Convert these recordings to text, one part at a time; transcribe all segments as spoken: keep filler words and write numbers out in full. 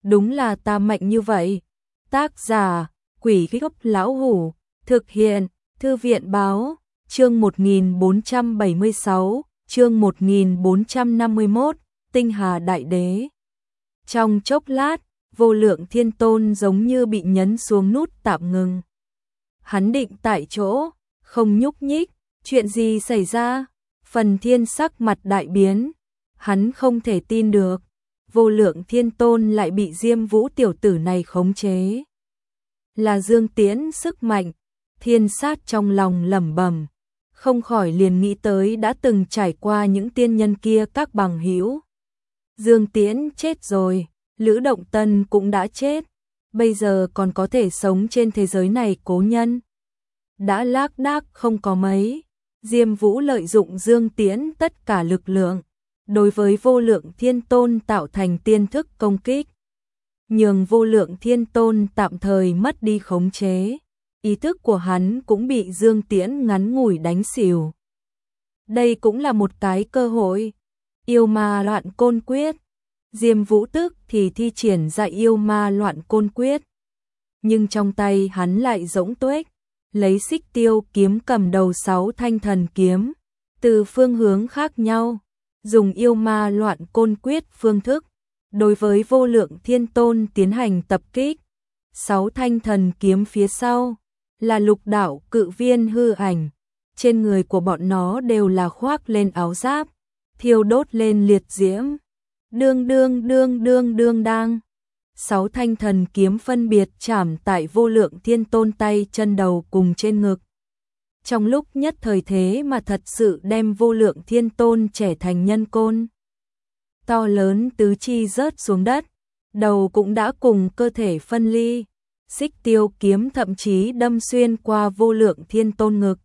đúng là ta mạnh như vậy. Tác giả, Quỷ Gốc Lão Hủ, thực hiện, Thư viện Báo, chương một nghìn bốn trăm bảy mươi sáu, chương một nghìn bốn trăm năm mươi mốt, Tinh Hà Đại Đế. Trong chốc lát, Vô Lượng Thiên Tôn giống như bị nhấn xuống nút tạm ngừng. Hắn định tại chỗ, không nhúc nhích, chuyện gì xảy ra? Phần Thiên sắc mặt đại biến, hắn không thể tin được, Vô Lượng Thiên Tôn lại bị Diêm Vũ tiểu tử này khống chế. Là Dương Tiễn sức mạnh, Thiên sát trong lòng lẩm bẩm, không khỏi liền nghĩ tới đã từng trải qua những tiên nhân kia các bằng hữu. Dương Tiễn chết rồi, Lữ Động Tân cũng đã chết, bây giờ còn có thể sống trên thế giới này cố nhân đã lác đác không có mấy. Diêm Vũ lợi dụng Dương Tiễn tất cả lực lượng, đối với Vô Lượng Thiên Tôn tạo thành tiên thức công kích, nhường Vô Lượng Thiên Tôn tạm thời mất đi khống chế, ý thức của hắn cũng bị Dương Tiễn ngắn ngủi đánh xỉu. Đây cũng là một cái cơ hội. Yêu ma loạn côn quyết, Diêm Vũ tức thì thi triển ra yêu ma loạn côn quyết, nhưng trong tay hắn lại rỗng tuếch, lấy Xích Tiêu kiếm cầm đầu sáu thanh thần kiếm, từ phương hướng khác nhau, dùng yêu ma loạn côn quyết phương thức, đối với Vô Lượng Thiên Tôn tiến hành tập kích. Sáu thanh thần kiếm phía sau là lục đạo cự viên hư ảnh, trên người của bọn nó đều là khoác lên áo giáp, thiêu đốt lên liệt diễm. Đương đương đương đương đương đang. Sáu thanh thần kiếm phân biệt chạm tại Vô Lượng Thiên Tôn tay, chân, đầu cùng trên ngực. Trong lúc nhất thời thế mà thật sự đem Vô Lượng Thiên Tôn trẻ thành nhân côn. To lớn tứ chi rớt xuống đất, đầu cũng đã cùng cơ thể phân ly. Xích Tiêu kiếm thậm chí đâm xuyên qua Vô Lượng Thiên Tôn ngực.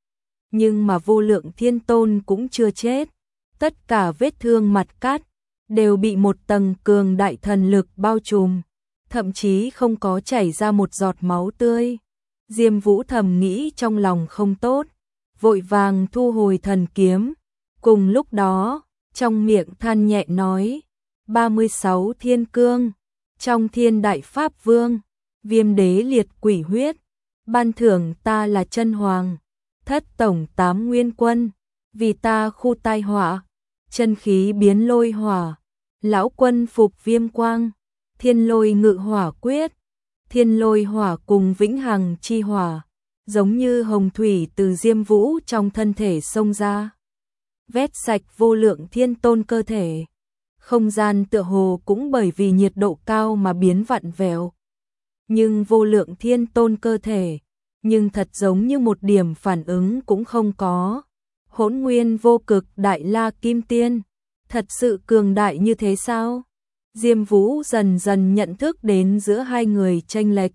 Nhưng mà Vô Lượng Thiên Tôn cũng chưa chết, tất cả vết thương mặt cắt đều bị một tầng cường đại thần lực bao trùm, thậm chí không có chảy ra một giọt máu tươi. Diêm Vũ thầm nghĩ trong lòng không tốt, vội vàng thu hồi thần kiếm. Cùng lúc đó, trong miệng than nhẹ nói, ba mươi sáu thiên cương, trong thiên đại pháp vương, Viêm đế liệt quỷ huyết, ban thưởng ta là chân hoàng, thất tổng tám nguyên quân, vì ta khu tai họa, chân khí biến lôi hỏa, lão quân phục viêm quang, thiên lôi ngự hỏa quyết, thiên lôi hỏa cùng vĩnh hằng chi hỏa, giống như hồng thủy từ Diêm Vũ trong thân thể xông ra, vét sạch Vô Lượng Thiên Tôn cơ thể. Không gian tựa hồ cũng bởi vì nhiệt độ cao mà biến vặn vẹo. Nhưng Vô Lượng Thiên Tôn cơ thể, nhưng thật giống như một điểm phản ứng cũng không có. Hỗn Nguyên Vô Cực Đại La Kim Tiên, thật sự cường đại như thế sao? Diêm Vũ dần dần nhận thức đến giữa hai người chênh lệch,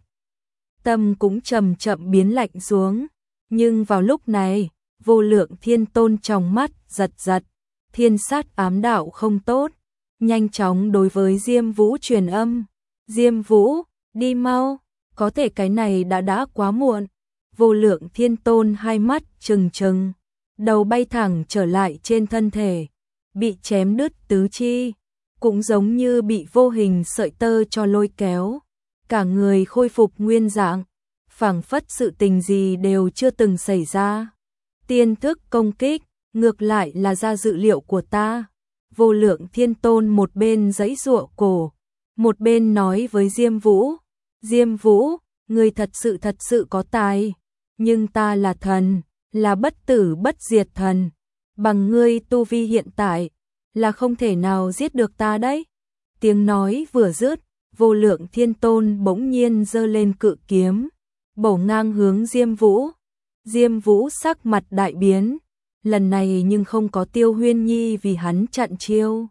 tâm cũng chậm chậm biến lạnh xuống. Nhưng vào lúc này, Vô Lượng Thiên Tôn trong mắt giật giật, thiên sát ám đạo không tốt, nhanh chóng đối với Diêm Vũ truyền âm. Diêm Vũ, đi mau, có thể cái này đã đã quá muộn. Vô Lượng Thiên Tôn hai mắt trừng trừng, đầu bay thẳng trở lại trên thân thể, bị chém đứt tứ chi, cũng giống như bị vô hình sợi tơ cho lôi kéo, cả người khôi phục nguyên dạng, phảng phất sự tình gì đều chưa từng xảy ra. Tiên thức công kích, ngược lại là ra dự liệu của ta. Vô Lượng Thiên Tôn một bên giãy giụa cổ, một bên nói với Diêm Vũ, Diêm Vũ, ngươi thật sự thật sự có tài, nhưng ta là thần, là bất tử bất diệt thần, bằng ngươi tu vi hiện tại, là không thể nào giết được ta đấy. Tiếng nói vừa dứt, Vô Lượng Thiên Tôn bỗng nhiên giơ lên cự kiếm, bổ ngang hướng Diêm Vũ. Diêm Vũ sắc mặt đại biến, lần này nhưng không có Tiêu Huyên Nhi vì hắn chặn chiêu.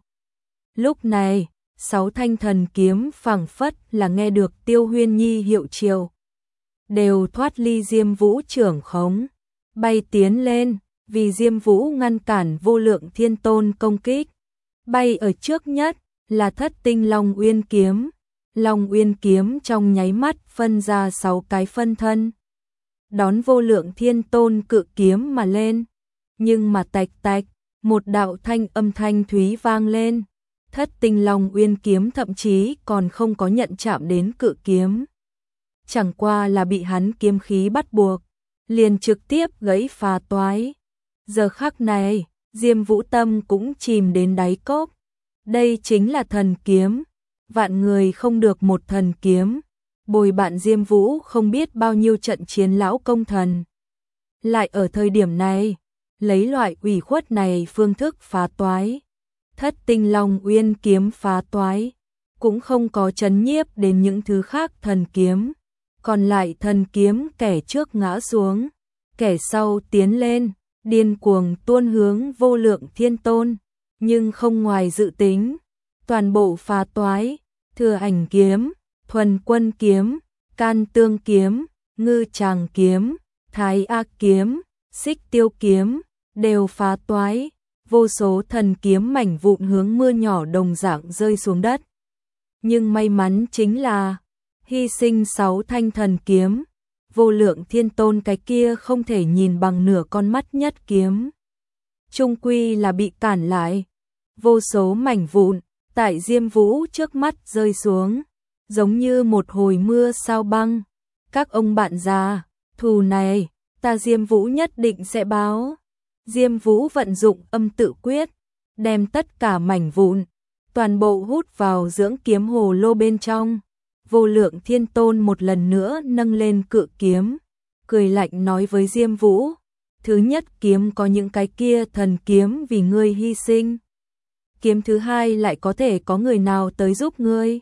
Lúc này, sáu thanh thần kiếm phảng phất là nghe được Tiêu Huyên Nhi hiệu chiều, đều thoát ly Diêm Vũ trưởng khống, bay tiến lên, vì Diêm Vũ ngăn cản Vô Lượng Thiên Tôn công kích. Bay ở trước nhất là Thất Tinh Long Uyên kiếm, Long Uyên kiếm trong nháy mắt phân ra sáu cái phân thân, đón Vô Lượng Thiên Tôn cự kiếm mà lên. Nhưng mà tạch tạch, một đạo thanh âm thanh thúy vang lên, Thất Tinh Long Uyên kiếm thậm chí còn không có nhận chạm đến cự kiếm. Chẳng qua là bị hắn kiếm khí bắt buộc, liền trực tiếp gãy phá toái. Giờ khắc này, Diêm Vũ tâm cũng chìm đến đáy cốc. Đây chính là thần kiếm, vạn người không được một thần kiếm. Bồi bạn Diêm Vũ không biết bao nhiêu trận chiến lão công thần. Lại ở thời điểm này, lấy loại ủy khuất này phương thức phá toái. Thất Tinh Long Uyên kiếm phá toái, cũng không có chấn nhiếp đến những thứ khác thần kiếm. Còn lại thần kiếm kẻ trước ngã xuống, kẻ sau tiến lên, điên cuồng tuôn hướng Vô Lượng Thiên Tôn, nhưng không ngoài dự tính, toàn bộ phá toái. Thừa Ảnh kiếm, Thuần Quân kiếm, Can Tương kiếm, Ngư Tràng kiếm, Thái A kiếm, Xích Tiêu kiếm đều phá toái. Vô số thần kiếm mảnh vụn hướng mưa nhỏ đồng dạng rơi xuống đất. Nhưng may mắn chính là hy sinh sáu thanh thần kiếm, Vô Lượng Thiên Tôn cái kia không thể nhìn bằng nửa con mắt nhất kiếm. Trung quy là bị cản lại. Vô số mảnh vụn tại Diêm Vũ trước mắt rơi xuống, giống như một hồi mưa sao băng. Các ông bạn già, thù này ta Diêm Vũ nhất định sẽ báo. Diêm Vũ vận dụng âm tự quyết, đem tất cả mảnh vụn toàn bộ hút vào dưỡng kiếm hồ lô bên trong. Vô Lượng Thiên Tôn một lần nữa nâng lên cự kiếm, cười lạnh nói với Diêm Vũ, thứ nhất kiếm có những cái kia thần kiếm vì ngươi hy sinh. Kiếm thứ hai lại có thể có người nào tới giúp ngươi?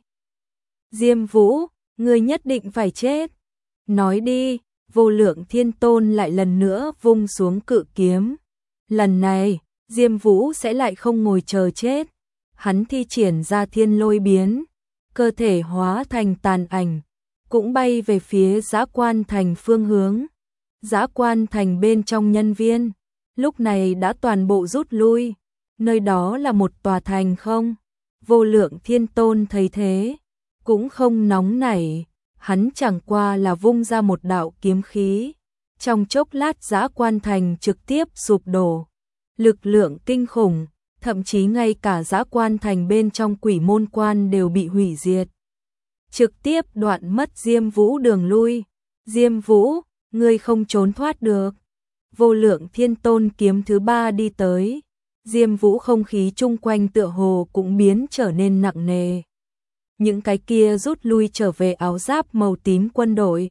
Diêm Vũ, ngươi nhất định phải chết. Nói đi, Vô Lượng Thiên Tôn lại lần nữa vung xuống cự kiếm. Lần này, Diêm Vũ sẽ lại không ngồi chờ chết. Hắn thi triển ra thiên lôi biến, cơ thể hóa thành tàn ảnh, cũng bay về phía Dã Quan Thành phương hướng. Dã Quan Thành bên trong nhân viên, lúc này đã toàn bộ rút lui. Nơi đó là một tòa thành không? Vô Lượng Thiên Tôn thấy thế, cũng không nóng nảy, hắn chẳng qua là vung ra một đạo kiếm khí. Trong chốc lát Dã Quan Thành trực tiếp sụp đổ. Lực lượng kinh khủng, thậm chí ngay cả Dã Quan Thành bên trong Quỷ Môn Quan đều bị hủy diệt. Trực tiếp đoạn mất Diêm Vũ đường lui. Diêm Vũ, ngươi không trốn thoát được. Vô Lượng Thiên Tôn kiếm thứ ba đi tới. Diêm Vũ không khí chung quanh tựa hồ cũng biến trở nên nặng nề. Những cái kia rút lui trở về áo giáp màu tím quân đội,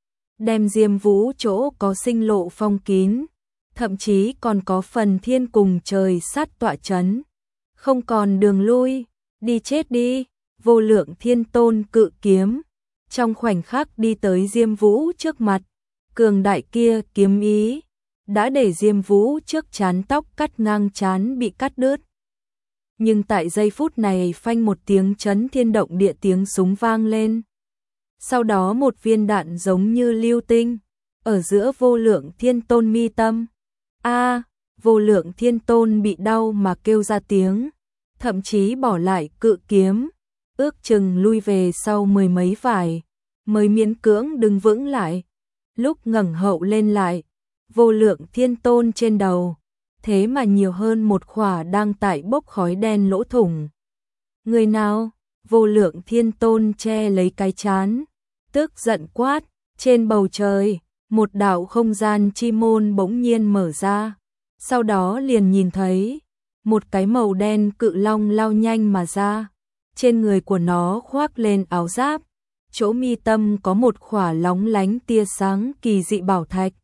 đem Diêm Vũ chỗ có sinh lộ phong kín, thậm chí còn có phần thiên cùng trời sát tọa chấn. Không còn đường lui, đi chết đi. Vô Lượng Thiên Tôn cự kiếm, trong khoảnh khắc đi tới Diêm Vũ trước mặt. Cường đại kia kiếm ý, đã để Diêm Vũ trước trán tóc cắt ngang trán bị cắt đứt. Nhưng tại giây phút này phanh một tiếng chấn thiên động địa tiếng súng vang lên. Sau đó một viên đạn giống như lưu tinh, ở giữa Vô Lượng Thiên Tôn mi tâm. A, Vô Lượng Thiên Tôn bị đau mà kêu ra tiếng, thậm chí bỏ lại cự kiếm, ước chừng lui về sau mười mấy vải, mới miễn cưỡng đứng vững lại. Lúc ngẩng hậu lên lại, Vô Lượng Thiên Tôn trên đầu, thế mà nhiều hơn một khỏa đang tại bốc khói đen lỗ thủng. Người nào? Vô Lượng Thiên Tôn che lấy cái trán, tức giận quát. Trên bầu trời, một đạo không gian chi môn bỗng nhiên mở ra, sau đó liền nhìn thấy một cái màu đen cự long lao nhanh mà ra. Trên người của nó khoác lên áo giáp, chỗ mi tâm có một khỏa lóng lánh tia sáng kỳ dị bảo thạch.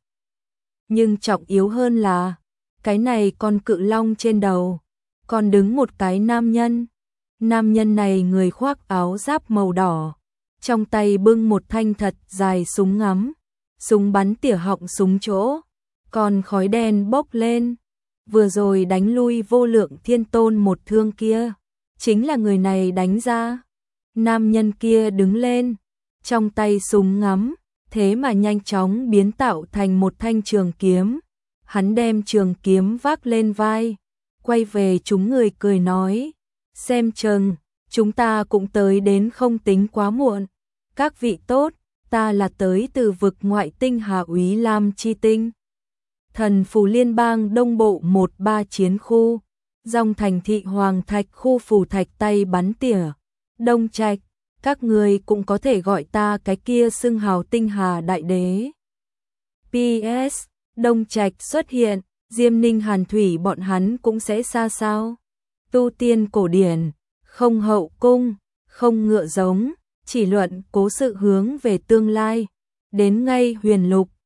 Nhưng trọng yếu hơn là, cái này con cự long trên đầu còn đứng một cái nam nhân. Nam nhân này người khoác áo giáp màu đỏ, trong tay bưng một thanh thật dài súng ngắm, súng bắn tỉa họng súng chỗ, còn khói đen bốc lên. Vừa rồi đánh lui Vô Lượng Thiên Tôn một thương kia, chính là người này đánh ra. Nam nhân kia đứng lên, trong tay súng ngắm, thế mà nhanh chóng biến tạo thành một thanh trường kiếm. Hắn đem trường kiếm vác lên vai, quay về chúng người cười nói, xem chừng, chúng ta cũng tới đến không tính quá muộn. Các vị tốt, ta là tới từ vực ngoại tinh Hà Úy Lam Chi Tinh, Thần Phù Liên bang Đông Bộ một ba chiến khu. dòng thành thị Hoàng Thạch khu phủ thạch tay bắn tỉa, Đông Trạch, các người cũng có thể gọi ta cái kia xưng hào tinh hà đại đế. pê ét. Đông Trạch xuất hiện, Diêm Ninh Hàn Thủy bọn hắn cũng sẽ xa sao? Tu tiên cổ điển, không hậu cung, không ngựa giống, chỉ luận cố sự hướng về tương lai. Đến ngay huyền lục,